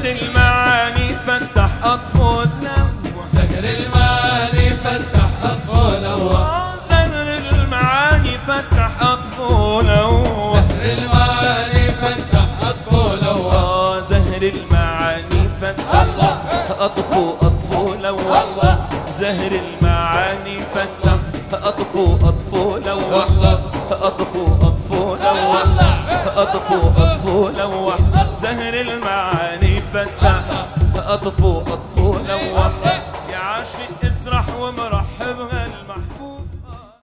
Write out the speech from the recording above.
زهر المعاني فتح أطفال لوح، زهر المعاني فتح أطفال لوح، زهر المعاني فتح أطفال لوح، زهر المعاني فتح أطفال لوح، زهر المعاني فتح الله أطفال لوح، زهر المعاني فتح أطفال لوح، أطفال لوح، أطفال لوح، زهر المعاني فتح أطفال لوح.